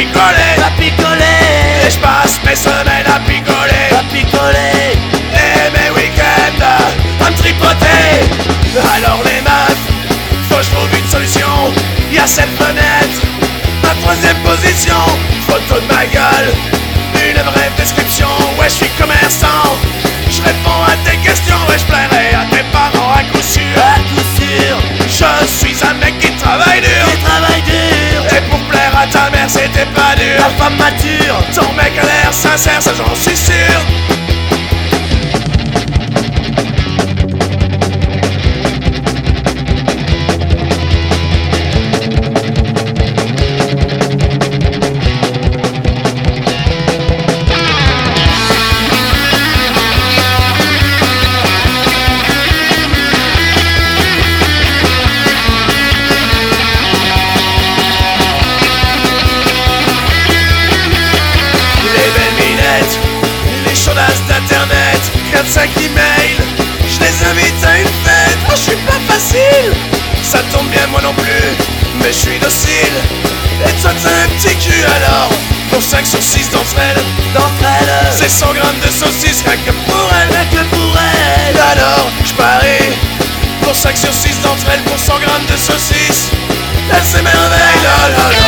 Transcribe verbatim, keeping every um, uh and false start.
picoler, à picoler, et je passe mes semaines à picoler, à picoler, et mes week-ends à me tripoter. Alors les meufs, faut que je trouve une solution. Y'a cette fenêtre, ma troisième position, photo de ma gueule, une vraie description. Ouais, je suis commerçant, je réponds à tes questions, ouais, je plairai à tes parents à coup sûr. à coup sûr, Je suis un mec qui travaille dur, qui travaille dur, et pour plaire à ta mère c'était pas dur. la femme mature, Ton mec a l'air sincère, ça j'en suis sûr. D'internet, quatre cinq emails, je les invite à une fête. Oh, je suis pas facile, ça tombe bien moi non plus, mais je suis docile. Et toi t'as un petit cul alors, pour cinq sur six d'entre elles, d'entre elles, c'est cent grammes de saucisse, rien que pour elles, rien que pour elles. Alors je parie, pour cinq sur six d'entre elles, pour cent grammes de saucisse, elles s'émerveillent, la la la.